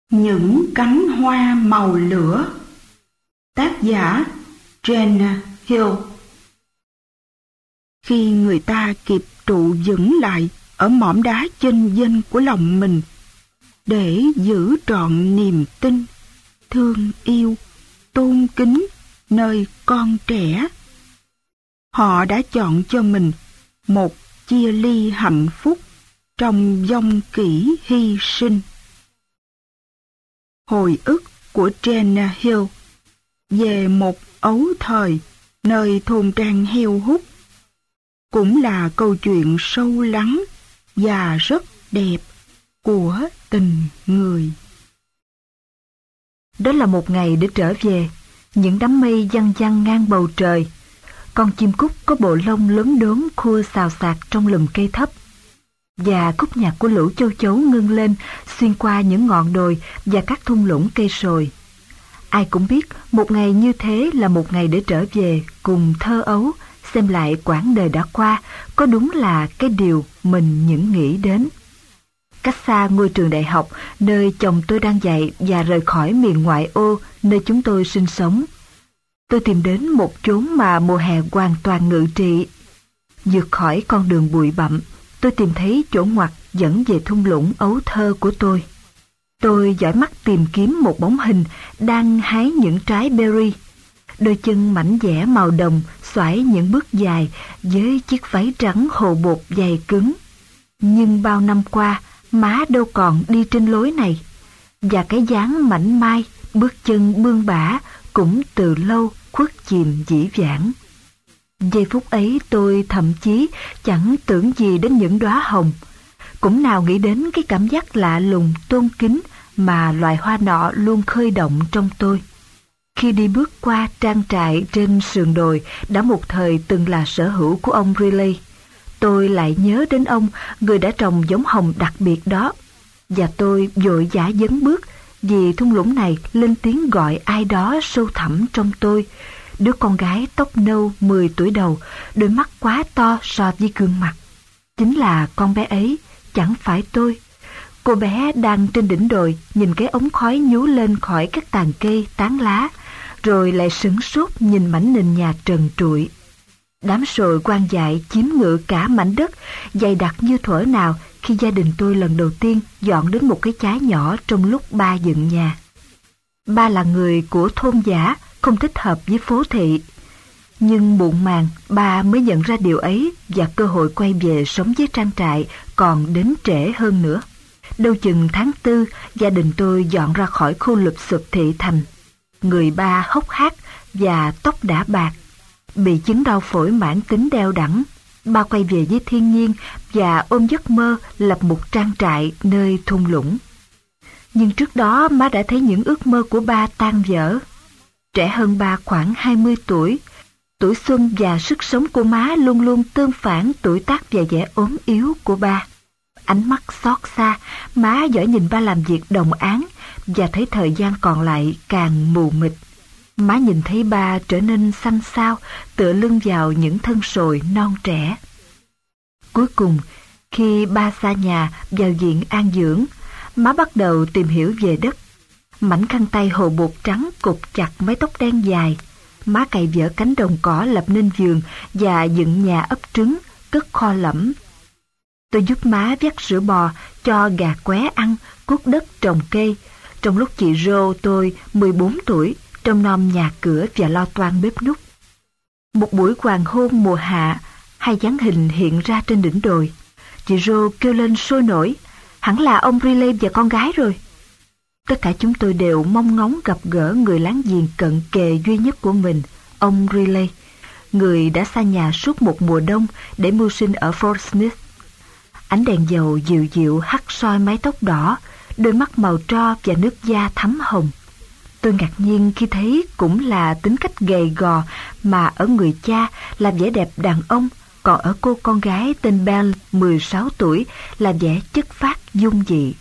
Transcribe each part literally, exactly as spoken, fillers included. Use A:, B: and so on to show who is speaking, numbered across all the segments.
A: Những cánh hoa màu lửa. Tác giả Jenna Hill. Khi người ta kịp trụ vững lại ở mỏm đá chênh vênh của lòng mình để giữ trọn niềm tin, thương yêu, tôn kính nơi con trẻ, họ đã chọn cho mình một chia ly hạnh phúc trong vong kỷ hy sinh. Hồi ức của Jenna Hill về một ấu thời nơi thôn trang heo hút cũng là câu chuyện sâu lắng và rất đẹp của tình người.
B: Đó là một ngày để trở về, những đám mây văng văng ngang bầu trời. Con chim cút có bộ lông lớn đốm khua xào xạc trong lùm cây thấp, và khúc nhạc của lũ châu chấu ngân lên xuyên qua những ngọn đồi và các thung lũng cây sồi. Ai cũng biết một ngày như thế là một ngày để trở về cùng thơ ấu, xem lại quãng đời đã qua, có đúng là cái điều mình những nghĩ đến. Cách xa ngôi trường đại học nơi chồng tôi đang dạy và rời khỏi miền ngoại ô nơi chúng tôi sinh sống, tôi tìm đến một chốn mà mùa hè hoàn toàn ngự trị. Vượt khỏi con đường bụi bặm, tôi tìm thấy chỗ ngoặt dẫn về thung lũng ấu thơ của tôi. Tôi dõi mắt tìm kiếm một bóng hình đang hái những trái berry. Đôi chân mảnh dẻ màu đồng xoải những bước dài với chiếc váy trắng hồ bột dày cứng. Nhưng bao năm qua, má đâu còn đi trên lối này. Và cái dáng mảnh mai, bước chân bươn bả cũng từ lâu khuất chìm dĩ vãng. Giây phút ấy tôi thậm chí chẳng tưởng gì đến những đóa hồng, cũng nào nghĩ đến cái cảm giác lạ lùng tôn kính mà loài hoa nọ luôn khơi động trong tôi. Khi đi bước qua trang trại trên sườn đồi đã một thời từng là sở hữu của ông Riley, tôi lại nhớ đến ông, người đã trồng giống hồng đặc biệt đó, và tôi vội vã dấn bước vì thung lũng này lên tiếng gọi ai đó sâu thẳm trong tôi. Đứa con gái tóc nâu mười tuổi đầu, đôi mắt quá to so với gương mặt. Chính là con bé ấy, chẳng phải tôi. Cô bé đang trên đỉnh đồi nhìn cái ống khói nhú lên khỏi các tàn cây tán lá, rồi lại sửng sốt nhìn mảnh nền nhà trần trụi. Đám sồi quan dại chiếm ngự cả mảnh đất dày đặc như thuở nào khi gia đình tôi lần đầu tiên dọn đến một cái chái nhỏ trong lúc ba dựng nhà. Ba là người của thôn dã, không thích hợp với phố thị. Nhưng muộn màng, ba mới nhận ra điều ấy và cơ hội quay về sống với trang trại còn đến trễ hơn nữa. Đâu chừng tháng tư, gia đình tôi dọn ra khỏi khu lụp xụp thị thành. Người ba hốc hác và tóc đã bạc, bị chứng đau phổi mãn tính đeo đẳng. Ba quay về với thiên nhiên và ôm giấc mơ lập một trang trại nơi thung lũng. Nhưng trước đó má đã thấy những ước mơ của ba tan vỡ. Trẻ hơn ba khoảng hai mươi tuổi, tuổi xuân và sức sống của má luôn luôn tương phản tuổi tác và vẻ ốm yếu của ba. Ánh mắt xót xa, má dõi nhìn ba làm việc đồng áng và thấy thời gian còn lại càng mù mịt. Má nhìn thấy ba trở nên xanh xao, tựa lưng vào những thân sồi non trẻ. Cuối cùng, khi ba xa nhà vào viện an dưỡng, má bắt đầu tìm hiểu về đất. Mảnh khăn tay hồ bột trắng cột chặt mái tóc đen dài. Má cày vỡ cánh đồng cỏ lập nên vườn và dựng nhà ấp trứng, cất kho lẫm. Tôi giúp má vắt sữa bò, cho gà qué ăn, cuốc đất trồng cây. Trong lúc chị Rô tôi mười bốn tuổi, trông nom nhà cửa và lo toan bếp núc. Một buổi hoàng hôn mùa hạ, hai dáng hình hiện ra trên đỉnh đồi. Chị Rô kêu lên sôi nổi, hẳn là ông Riley và con gái rồi. Tất cả chúng tôi đều mong ngóng gặp gỡ người láng giềng cận kề duy nhất của mình, ông Riley, người đã xa nhà suốt một mùa đông để mưu sinh ở Fort Smith. Ánh đèn dầu dịu dịu hắt soi mái tóc đỏ, đôi mắt màu tro và nước da thắm hồng. Tôi ngạc nhiên khi thấy cũng là tính cách gầy gò mà ở người cha là vẻ đẹp đàn ông, còn ở cô con gái tên Belle mười sáu tuổi là vẻ chất phác dung dị.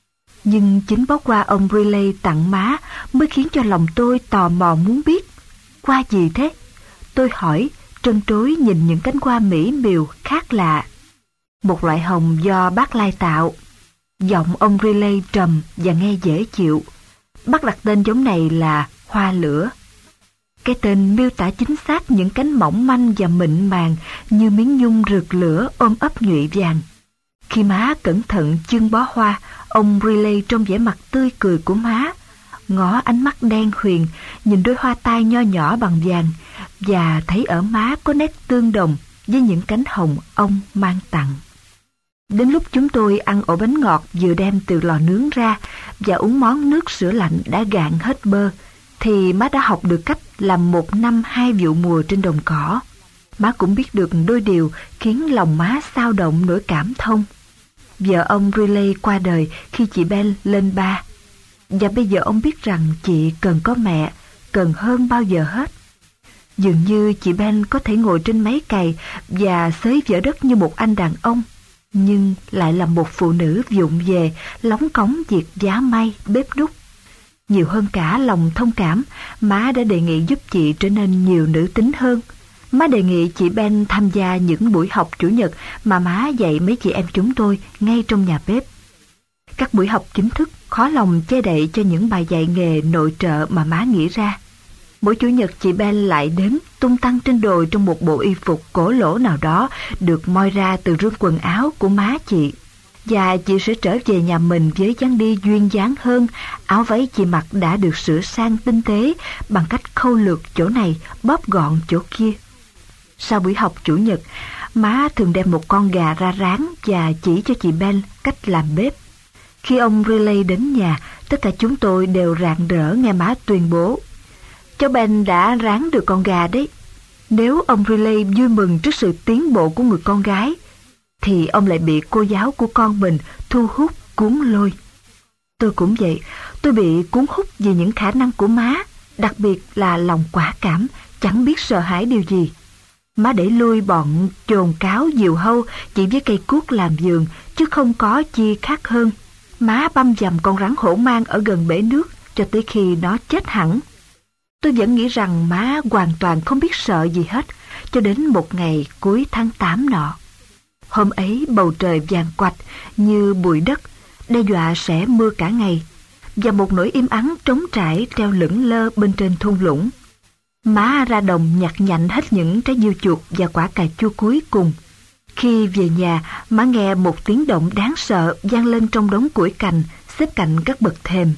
B: Nhưng chính bó hoa ông Riley tặng má mới khiến cho lòng tôi tò mò muốn biết. Hoa gì thế? Tôi hỏi, trân trối nhìn những cánh hoa mỹ miều khác lạ. Một loại hồng do bác lai tạo. Giọng ông Riley trầm và nghe dễ chịu. Bác đặt tên giống này là Hoa Lửa. Cái tên miêu tả chính xác những cánh mỏng manh và mịn màng như miếng nhung rực lửa ôm ấp nhụy vàng. Khi má cẩn thận chưng bó hoa, ông Riley trong vẻ mặt tươi cười của má, ngó ánh mắt đen huyền, nhìn đôi hoa tai nho nhỏ bằng vàng, và thấy ở má có nét tương đồng với những cánh hồng ông mang tặng. Đến lúc chúng tôi ăn ổ bánh ngọt vừa đem từ lò nướng ra và uống món nước sữa lạnh đã gạn hết bơ, thì má đã học được cách làm một năm hai vụ mùa trên đồng cỏ. Má cũng biết được đôi điều khiến lòng má xao động nỗi cảm thông. Vợ ông Riley qua đời khi chị Ben lên ba, và bây giờ ông biết rằng chị cần có mẹ, cần hơn bao giờ hết. Dường như chị Ben có thể ngồi trên máy cày và xới vỡ đất như một anh đàn ông, nhưng lại là một phụ nữ vụng về, lóng cóng việc giá may, bếp núc. Nhiều hơn cả lòng thông cảm, má đã đề nghị giúp chị trở nên nhiều nữ tính hơn. Má đề nghị chị Ben tham gia những buổi học chủ nhật mà má dạy mấy chị em chúng tôi ngay trong nhà bếp. Các buổi học chính thức khó lòng che đậy cho những bài dạy nghề nội trợ mà má nghĩ ra. Mỗi chủ nhật chị Ben lại đến tung tăng trên đồi trong một bộ y phục cổ lỗ nào đó được moi ra từ rương quần áo của má chị. Và chị sẽ trở về nhà mình với dáng đi duyên dáng hơn, áo váy chị mặc đã được sửa sang tinh tế bằng cách khâu lược chỗ này, bóp gọn chỗ kia. Sau buổi học chủ nhật, má thường đem một con gà ra rán và chỉ cho chị Ben cách làm bếp. Khi ông Riley đến nhà, tất cả chúng tôi đều rạng rỡ nghe má tuyên bố: "Cháu Ben đã rán được con gà đấy." Nếu ông Riley vui mừng trước sự tiến bộ của người con gái, thì ông lại bị cô giáo của con mình thu hút cuốn lôi. Tôi cũng vậy, tôi bị cuốn hút vì những khả năng của má, đặc biệt là lòng quả cảm, chẳng biết sợ hãi điều gì. Má đẩy lui bọn chồn cáo diều hâu chỉ với cây cuốc làm vườn, chứ không có chi khác hơn. Má băm dầm con rắn hổ mang ở gần bể nước cho tới khi nó chết hẳn. Tôi vẫn nghĩ rằng má hoàn toàn không biết sợ gì hết, cho đến một ngày cuối tháng tám nọ. Hôm ấy bầu trời vàng quạch như bụi đất, đe dọa sẽ mưa cả ngày, và một nỗi im ắng trống trải treo lững lơ bên trên thung lũng. Má ra đồng nhặt nhạnh hết những trái dưa chuột và quả cà chua cuối cùng. Khi về nhà, má nghe một tiếng động đáng sợ vang lên trong đống củi cành xếp cạnh các bậc thềm.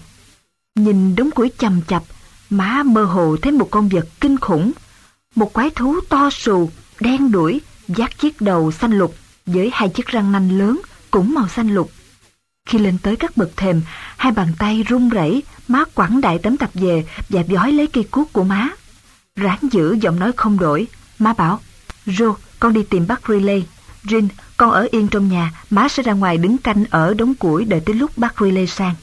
B: Nhìn đống củi chằm chặp, má mơ hồ thấy một con vật kinh khủng, một quái thú to xù, đen đuổi, vác chiếc đầu xanh lục với hai chiếc răng nanh lớn cũng màu xanh lục. Khi lên tới các bậc thềm, hai bàn tay run rẩy, má quẳng đại tấm tập về và vói lấy cây cuốc của má. Ráng giữ giọng nói không đổi, má bảo: "Joe, con đi tìm bác Riley. Rin, con ở yên trong nhà, má sẽ ra ngoài đứng canh ở đống củi đợi tới lúc bác Riley sang."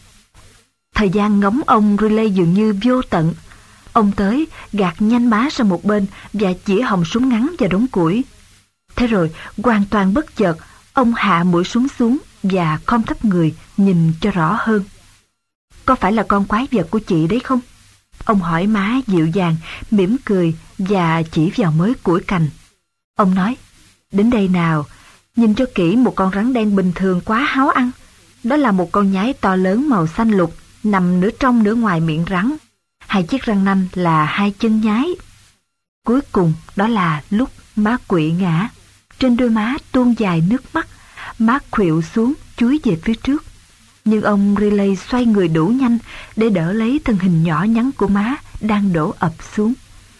B: Thời gian ngóng ông Riley dường như vô tận. Ông tới, gạt nhanh má sang một bên và chỉ họng súng ngắn vào đống củi. Thế rồi, hoàn toàn bất chợt, ông hạ mũi súng xuống và khom thấp người nhìn cho rõ hơn. "Có phải là con quái vật của chị đấy không?" Ông hỏi má dịu dàng, mỉm cười và chỉ vào mớ củi cành. Ông nói: "Đến đây nào, nhìn cho kỹ một con rắn đen bình thường quá háo ăn. Đó là một con nhái to lớn màu xanh lục, nằm nửa trong nửa ngoài miệng rắn. Hai chiếc răng nanh là hai chân nhái." Cuối cùng đó là lúc má quỵ ngã. Trên đôi má tuôn dài nước mắt, má khuỵu xuống chúi về phía trước. Nhưng ông Riley xoay người đủ nhanh để đỡ lấy thân hình nhỏ nhắn của má đang đổ ập xuống.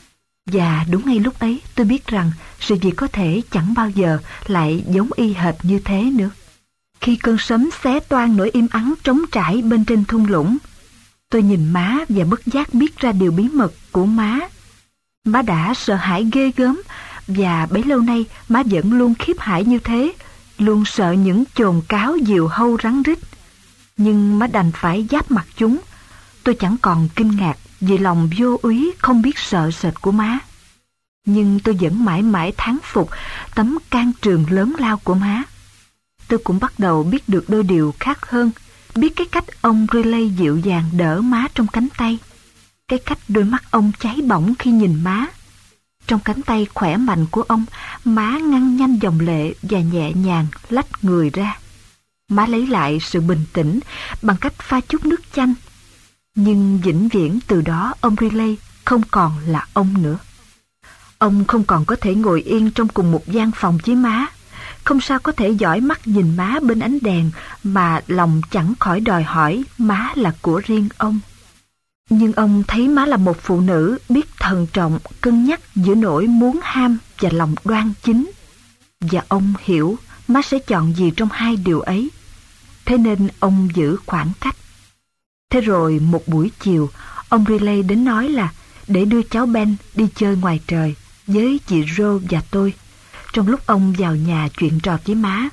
B: Và đúng ngay lúc ấy tôi biết rằng sự việc có thể chẳng bao giờ lại giống y hệt như thế nữa. Khi cơn sấm xé toang nỗi im ắng trống trải bên trên thung lũng, tôi nhìn má và bất giác biết ra điều bí mật của má. Má đã sợ hãi ghê gớm, và bấy lâu nay má vẫn luôn khiếp hãi như thế, luôn sợ những chồn cáo diều hâu rắn rít. Nhưng má đành phải giáp mặt chúng. Tôi chẳng còn kinh ngạc vì lòng vô úy không biết sợ sệt của má. Nhưng tôi vẫn mãi mãi thán phục tấm can trường lớn lao của má. Tôi cũng bắt đầu biết được đôi điều khác hơn, biết cái cách ông Riley dịu dàng đỡ má trong cánh tay, cái cách đôi mắt ông cháy bỏng khi nhìn má. Trong cánh tay khỏe mạnh của ông, má ngăn nhanh dòng lệ và nhẹ nhàng lách người ra. Má lấy lại sự bình tĩnh bằng cách pha chút nước chanh. Nhưng vĩnh viễn từ đó ông Riley không còn là ông nữa. Ông không còn có thể ngồi yên trong cùng một gian phòng với má. Không sao có thể dõi mắt nhìn má bên ánh đèn mà lòng chẳng khỏi đòi hỏi má là của riêng ông. Nhưng ông thấy má là một phụ nữ biết thận trọng, cân nhắc giữa nỗi muốn ham và lòng đoan chính. Và ông hiểu má sẽ chọn gì trong hai điều ấy. Thế nên ông giữ khoảng cách. Thế rồi một buổi chiều, ông Riley đến nói là để đưa cháu Ben đi chơi ngoài trời với chị Rose và tôi, trong lúc ông vào nhà chuyện trò với má.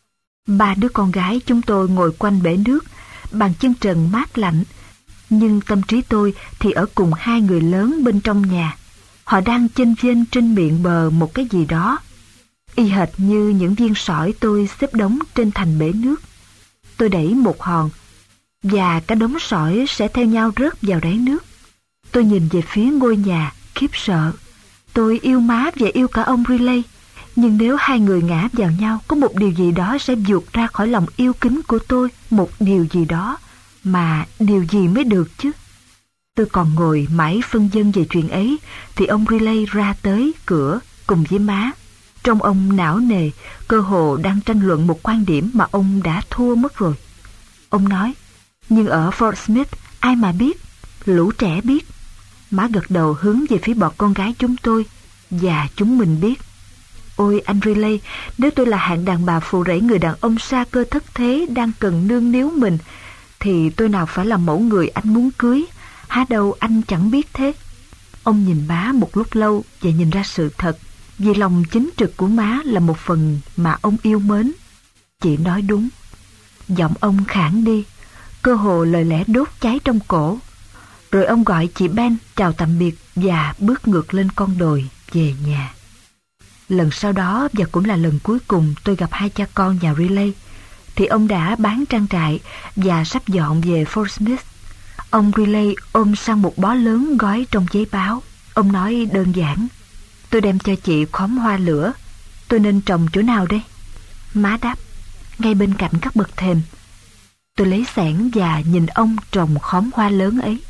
B: Ba đứa con gái chúng tôi ngồi quanh bể nước, bàn chân trần mát lạnh, nhưng tâm trí tôi thì ở cùng hai người lớn bên trong nhà. Họ đang chênh vênh trên miệng bờ một cái gì đó, y hệt như những viên sỏi tôi xếp đống trên thành bể nước. Tôi đẩy một hòn, và cả đống sỏi sẽ theo nhau rớt vào đáy nước. Tôi nhìn về phía ngôi nhà, khiếp sợ. Tôi yêu má và yêu cả ông Riley, nhưng nếu hai người ngã vào nhau, có một điều gì đó sẽ vụt ra khỏi lòng yêu kính của tôi, một điều gì đó, mà điều gì mới được chứ? Tôi còn ngồi mãi phân vân về chuyện ấy, thì ông Riley ra tới cửa cùng với má. Trông ông não nề, cơ hồ đang tranh luận một quan điểm mà ông đã thua mất rồi. Ông nói, nhưng ở Fort Smith ai mà biết, lũ trẻ biết. Má gật đầu hướng về phía bọn con gái chúng tôi, và chúng mình biết. Ôi anh Riley, nếu tôi là hạng đàn bà phù rẫy người đàn ông sa cơ thất thế đang cần nương níu mình, thì tôi nào phải là mẫu người anh muốn cưới, há đâu anh chẳng biết thế. Ông nhìn má một lúc lâu và nhìn ra sự thật, vì lòng chính trực của má là một phần mà ông yêu mến. Chị nói đúng. Giọng ông khản đi, cơ hồ lời lẽ đốt cháy trong cổ. Rồi ông gọi chị Ben chào tạm biệt và bước ngược lên con đồi về nhà. Lần sau đó, và cũng là lần cuối cùng tôi gặp hai cha con nhà Riley, thì ông đã bán trang trại và sắp dọn về Fort Smith. Ông Riley ôm sang một bó lớn gói trong giấy báo. Ông nói đơn giản, tôi đem cho chị khóm hoa lửa, tôi nên trồng chỗ nào đây? Má đáp, ngay bên cạnh các bậc thềm. Tôi lấy xẻng và nhìn ông trồng khóm hoa lớn ấy.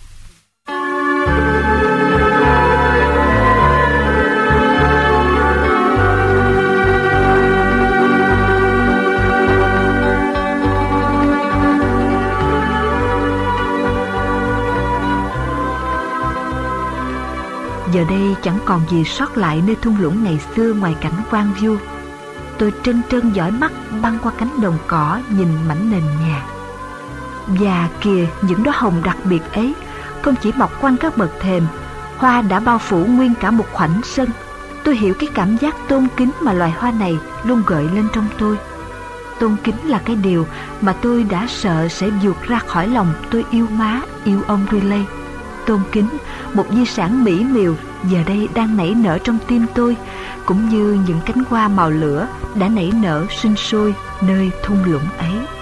B: Giờ đây chẳng còn gì sót lại nơi thung lũng ngày xưa ngoài cảnh quang vu. Tôi trân trân dõi mắt băng qua cánh đồng cỏ nhìn mảnh nền nhà. Và kìa, những đóa hồng đặc biệt ấy không chỉ mọc quanh các bậc thềm, hoa đã bao phủ nguyên cả một khoảnh sân. Tôi hiểu cái cảm giác tôn kính mà loài hoa này luôn gợi lên trong tôi. Tôn kính là cái điều mà tôi đã sợ sẽ vụt ra khỏi lòng tôi yêu má, yêu ông Riley. Tôn kính, một di sản mỹ miều giờ đây đang nảy nở trong tim tôi, cũng như những cánh hoa màu lửa đã nảy nở sinh sôi nơi thung lũng ấy.